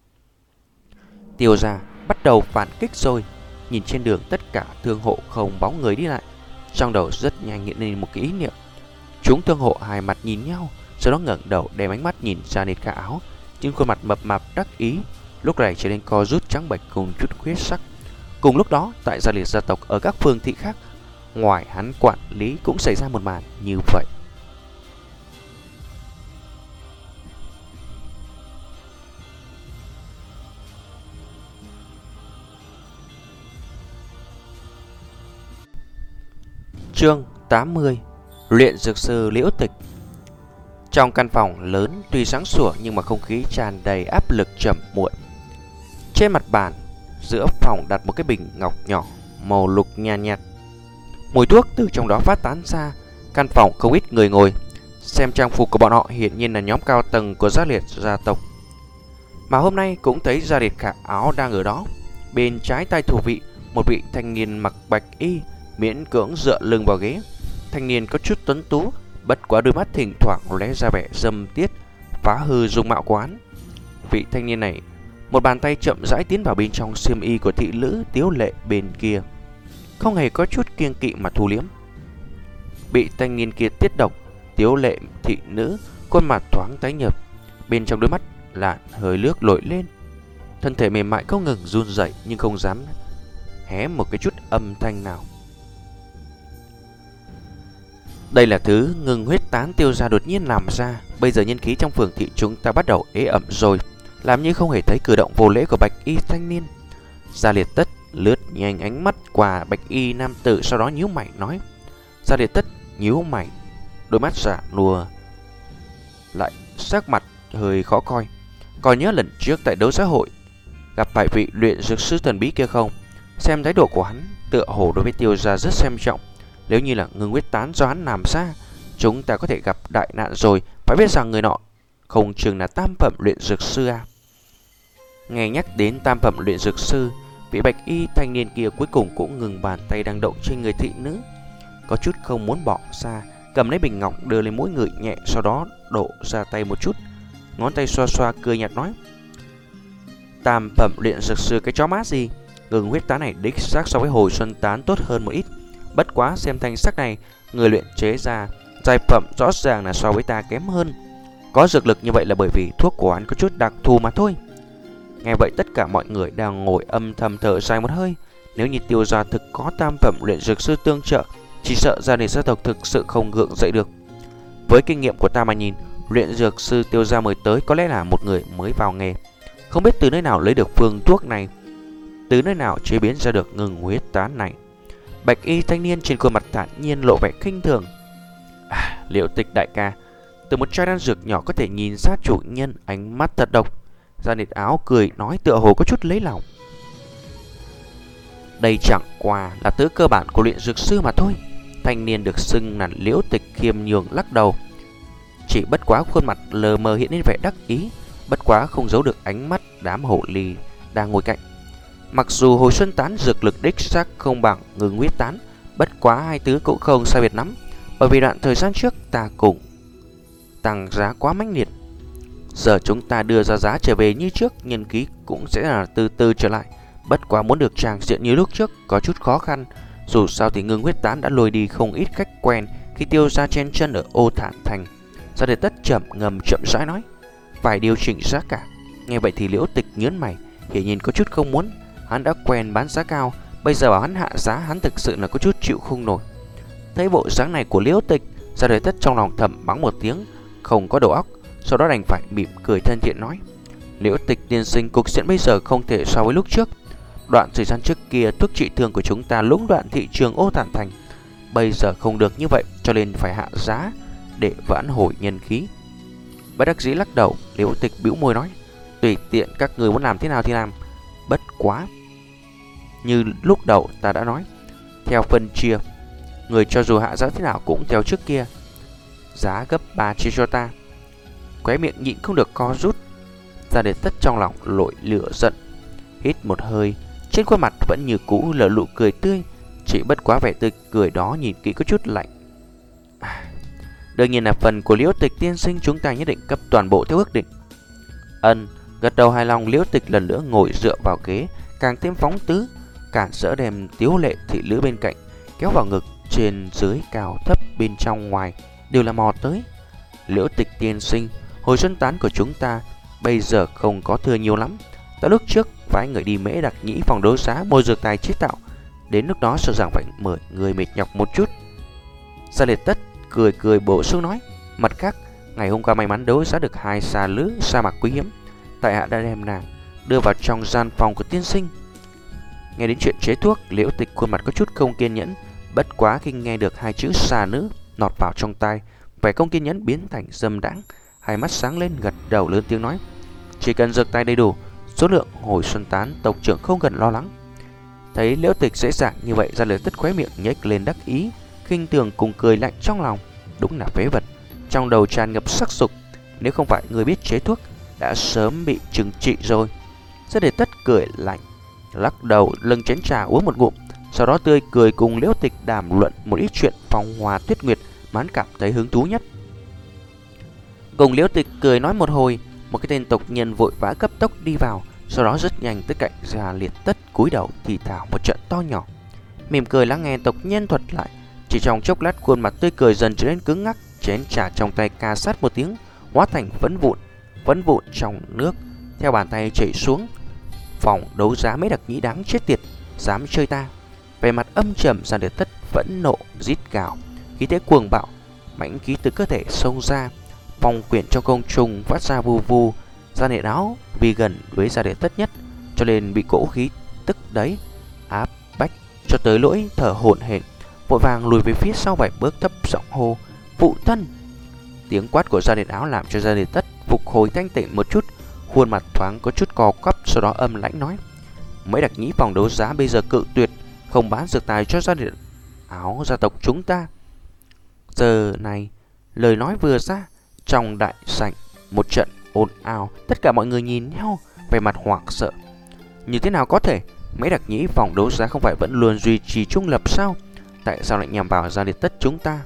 Tiêu gia bắt đầu phản kích rồi. Nhìn trên đường tất cả thương hộ không bóng người đi lại, trong đầu rất nhanh hiện lên một cái ý niệm. Chúng thương hộ hai mặt nhìn nhau, sau đó ngẩng đầu đem ánh mắt nhìn Gia Liệt Khả áo. Trên khuôn mặt mập mạp đắc ý lúc này trở nên co rút trắng bệch cùng chút khuyết sắc. Cùng lúc đó, tại gia liệt gia tộc ở các phương thị khác, ngoài hắn quản lý cũng xảy ra một màn như vậy. Chương tám mươi. Luyện dược sư Liễu Tịch. Trong căn phòng lớn tuy sáng sủa nhưng mà không khí tràn đầy áp lực trầm muộn. Trên mặt bàn giữa phòng đặt một cái bình ngọc nhỏ màu lục nhàn nhạt, nhạt. Mùi thuốc từ trong đó phát tán ra. Căn phòng không ít người ngồi. Xem trang phục của bọn họ hiển nhiên là nhóm cao tầng của gia liệt gia tộc. Mà hôm nay cũng thấy gia liệt Khả Áo đang ở đó. Bên trái tay thủ vị, một vị thanh niên mặc bạch y miễn cưỡng dựa lưng vào ghế. Thanh niên có chút tuấn tú, bất quá đôi mắt thỉnh thoảng lóe ra vẻ dâm tiết, phá hư dung mạo quán. Vị thanh niên này, một bàn tay chậm rãi tiến vào bên trong xiêm y của thị nữ Tiếu Lệ bên kia, không hề có chút kiêng kỵ mà thu liếm. Bị thanh niên kia tiết độc, Tiếu Lệ thị nữ khuôn mặt thoáng tái nhợt, bên trong đôi mắt lạn hơi nước nổi lên, thân thể mềm mại không ngừng run rẩy nhưng không dám hé một cái chút âm thanh nào. Đây là thứ ngừng huyết tán tiêu ra đột nhiên làm ra. Bây giờ nhân khí trong phường thị chúng ta bắt đầu ế ẩm rồi, làm như không hề thấy cử động vô lễ của bạch y thanh niên. Gia Liệt Tất lướt nhanh ánh mắt qua bạch y nam tử, sau đó nhíu mày nói. Gia Liệt Tất nhíu mày, đôi mắt giả nùa lại sắc mặt hơi khó coi. Còn nhớ lần trước tại đấu xã hội gặp phải vị luyện dược sư thần bí kia không? Xem thái độ của hắn tựa hồ đối với Tiêu gia rất xem trọng. Nếu như là ngừng huyết tán do hắn làm ra, chúng ta có thể gặp đại nạn rồi. Phải biết rằng người nọ không chừng là tam phẩm luyện dược sư à. Nghe nhắc đến tam phẩm luyện dược sư, vị bạch y thanh niên kia cuối cùng cũng ngừng bàn tay đang động trên người thị nữ, có chút không muốn bỏ ra, cầm lấy bình ngọc đưa lên mũi người nhẹ, sau đó đổ ra tay một chút, ngón tay xoa xoa cười nhạt nói. Tam phẩm luyện dược sư cái chó mát gì, ngừng huyết tán này đích xác so với hồi xuân tán tốt hơn một ít. Bất quá xem thanh sắc này, người luyện chế ra giai phẩm rõ ràng là so với ta kém hơn. Có dược lực như vậy là bởi vì thuốc của hắn có chút đặc thù mà thôi. Nghe vậy tất cả mọi người đang ngồi âm thầm thở dài một hơi. Nếu như Tiêu gia thực có tam phẩm luyện dược sư tương trợ, chỉ sợ gia đình gia tộc thực sự không gượng dậy được. Với kinh nghiệm của ta mà nhìn, luyện dược sư Tiêu gia mới tới có lẽ là một người mới vào nghề, không biết từ nơi nào lấy được phương thuốc này, từ nơi nào chế biến ra được ngừng huyết tán này. Bạch y thanh niên trên khuôn mặt thản nhiên lộ vẻ khinh thường. À, Liễu Tịch đại ca, từ một chai đan dược nhỏ có thể nhìn ra chủ nhân ánh mắt thật độc. Gia Liệt Áo cười nói tựa hồ có chút lấy lòng. Đây chẳng qua là thứ cơ bản của luyện dược sư mà thôi. Thanh niên được xưng là Liễu Tịch khiêm nhường lắc đầu. Chỉ bất quá khuôn mặt lờ mờ hiện lên vẻ đắc ý, bất quá không giấu được ánh mắt đám hổ ly đang ngồi cạnh. Mặc dù hồi xuân tán dược lực đích xác không bằng ngừng huyết tán, bất quá hai thứ cũng không sai biệt lắm, bởi vì đoạn thời gian trước ta cùng tăng giá quá mãnh liệt. Giờ chúng ta đưa ra giá trở về như trước, nhân khí cũng sẽ là từ từ trở lại. Bất quá muốn được tràng diện như lúc trước có chút khó khăn. Dù sao thì ngừng huyết tán đã lôi đi không ít khách quen khi Tiêu gia chen chân ở Ô Thản Thành. Gia Liệt Tất chậm ngầm chậm rãi nói, phải điều chỉnh giá cả. Nghe vậy thì Liễu Tịch nhớn mày, hiển nhiên có chút không muốn. Hắn đã quen bán giá cao, bây giờ bảo hắn hạ giá, hắn thực sự là có chút chịu không nổi. Thấy bộ dáng này của Liễu Tịch, Gia Liệt Tất trong lòng thầm mắng một tiếng, không có đầu óc. Sau đó đành phải mỉm cười thân thiện nói, Liễu Tịch tiên sinh, cục diện bây giờ không thể so với lúc trước. Đoạn thời gian trước kia thuốc trị thương của chúng ta lũng đoạn thị trường Ô Thản Thành, bây giờ không được như vậy, cho nên phải hạ giá để vãn hồi nhân khí. Bất đắc dĩ lắc đầu, Liễu Tịch bĩu môi nói, tùy tiện các người muốn làm thế nào thì làm. Bất quá như lúc đầu ta đã nói, theo phân chia, người cho dù hạ giá thế nào cũng theo trước kia, giá gấp ba chia cho ta. Khóe miệng nhịn không được co rút. Gia Liệt Tất trong lòng lội lửa giận, hít một hơi, trên khuôn mặt vẫn như cũ là nụ cười tươi, chỉ bất quá vẻ tươi cười đó nhìn kỹ có chút lạnh. À, đương nhiên là phần của Liễu Tịch tiên sinh chúng ta nhất định cấp toàn bộ theo ước định. Ân, gật đầu hài lòng. Liễu Tịch lần nữa ngồi dựa vào ghế, càng thêm phóng tứ, cản trở đem Tiếu Lệ thị nữ bên cạnh kéo vào ngực, trên dưới cao thấp bên trong ngoài đều là mò tới. Liễu Tịch tiên sinh, hồi xuân tán của chúng ta bây giờ không có thừa nhiều lắm, ta lúc trước phái người đi Mễ Đặc Nhĩ phòng đấu giá mua dược tài chế tạo. Đến lúc đó sợ rằng phải mời người mệt nhọc một chút. Gia Liệt Tất cười cười bổ sung nói, mặt khác, ngày hôm qua may mắn đấu giá được hai xà lứ sa mạc quý hiếm, tại hạ đã đem nàng đưa vào trong gian phòng của tiên sinh. Nghe đến chuyện chế thuốc, Liễu Tịch khuôn mặt có chút không kiên nhẫn, bất quá khi nghe được hai chữ xà nữ nọt vào trong tai, vẻ không kiên nhẫn biến thành dâm đãng, hai mắt sáng lên gật đầu lớn tiếng nói, chỉ cần dược tài đầy đủ, số lượng hồi xuân tán tộc trưởng không cần lo lắng. Thấy Liễu Tịch dễ dàng như vậy, Gia Liệt Tất khóe miệng nhếch lên đắc ý, khinh thường cùng cười lạnh trong lòng, đúng là phế vật, trong đầu tràn ngập sắc dục, nếu không phải người biết chế thuốc đã sớm bị trừng trị rồi. Gia Liệt Tất cười lạnh, lắc đầu lưng chén trà uống một ngụm, sau đó tươi cười cùng Liễu Tịch đàm luận một ít chuyện phong hoa tuyết nguyệt mà hắn cảm thấy hứng thú nhất. Cùng Liễu Tịch cười nói một hồi, một cái tên tộc nhân vội vã cấp tốc đi vào, sau đó rất nhanh tới cạnh Gia Liệt Tất cúi đầu thì thào một trận to nhỏ, mỉm cười lắng nghe tộc nhân thuật lại. Chỉ trong chốc lát, khuôn mặt tươi cười dần trở nên cứng ngắc, chén trà trong tay ca sát một tiếng, hóa thành phấn vụn, phấn vụn trong nước theo bàn tay chảy xuống. Phòng đấu giá Mễ Đặc Nhĩ đáng chết tiệt, dám chơi ta! Về mặt âm trầm, Gia Liệt Tất phẫn nộ rít gào, khí thế cuồng bạo, mãnh khí từ cơ thể xông ra, phong quyển trong không trung phát ra vu vu. Gia Liệt Áo vì gần với Gia Liệt Tất nhất, cho nên bị cỗ khí tức đấy áp bách cho tới lỗi thở hổn hển, vội vàng lùi về phía sau vài bước, thấp giọng hô, phụ thân! Tiếng quát của Gia Liệt Áo làm cho Gia Liệt Tất phục hồi thanh tịnh một chút, khuôn mặt thoáng có chút co quắp, sau đó âm lãnh nói, Mễ Đặc Nhĩ phòng đấu giá bây giờ cự tuyệt không bán dược tài cho Gia Liệt Áo gia tộc chúng ta. Giờ này, lời nói vừa ra, trong đại sảnh một trận ồn ào, tất cả mọi người nhìn nhau về mặt hoảng sợ. Như thế nào có thể? Mễ Đặc Nhĩ phòng đấu giá không phải vẫn luôn duy trì trung lập sao? Tại sao lại nhằm vào Gia Liệt Tất chúng ta?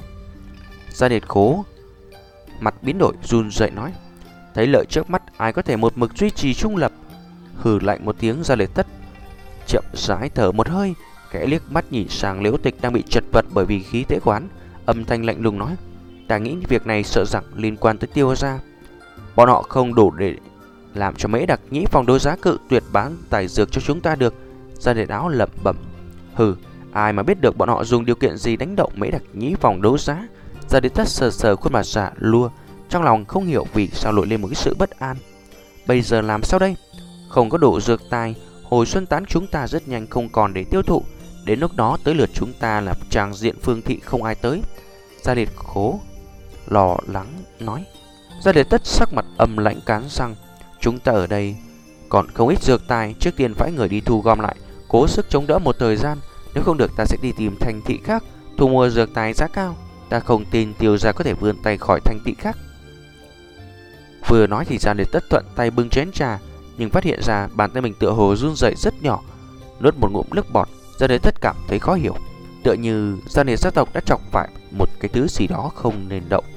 Gia Liệt Khố mặt biến đổi run rẩy nói, thấy lợi trước mắt ai có thể một mực duy trì trung lập? Hừ lạnh một tiếng, Gia Liệt Tất chậm rãi thở một hơi, kẽ liếc mắt nhìn sang Liễu Tịch đang bị chật vật bởi vì khí thế quán, âm thanh lạnh lùng nói, ta nghĩ việc này sợ rằng liên quan tới Tiêu gia. Bọn họ không đủ để làm cho Mễ Đặc Nhĩ phòng đấu giá cự tuyệt bán tài dược cho chúng ta được. Gia Liệt Áo lẩm bẩm, hừ, ai mà biết được bọn họ dùng điều kiện gì đánh động Mễ Đặc Nhĩ phòng đấu giá. Gia Liệt Tất sờ sờ khuôn mặt già lua, trong lòng không hiểu vì sao nổi lên một cái sự bất an. Bây giờ làm sao đây? Không có đủ dược tài, hồi xuân tán chúng ta rất nhanh không còn để tiêu thụ, đến lúc đó tới lượt chúng ta là tràng diện phương thị không ai tới. Gia Liệt Khố lo lắng nói. Gia Liệt Tất sắc mặt âm lãnh cắn răng, chúng ta ở đây còn không ít dược tài, trước tiên phải người đi thu gom lại, cố sức chống đỡ một thời gian, nếu không được ta sẽ đi tìm thành thị khác thu mua dược tài giá cao. Ta không tin Tiêu gia có thể vươn tay khỏi thành thị khác. Vừa nói thì Gia Liệt Tất thuận tay bưng chén trà, nhưng phát hiện ra bàn tay mình tựa hồ run rẩy rất nhỏ. Nuốt một ngụm nước bọt, Gia Liệt Tất cảm thấy khó hiểu, tựa như Gia Liệt gia tộc đã chọc phải một cái thứ gì đó không nên động.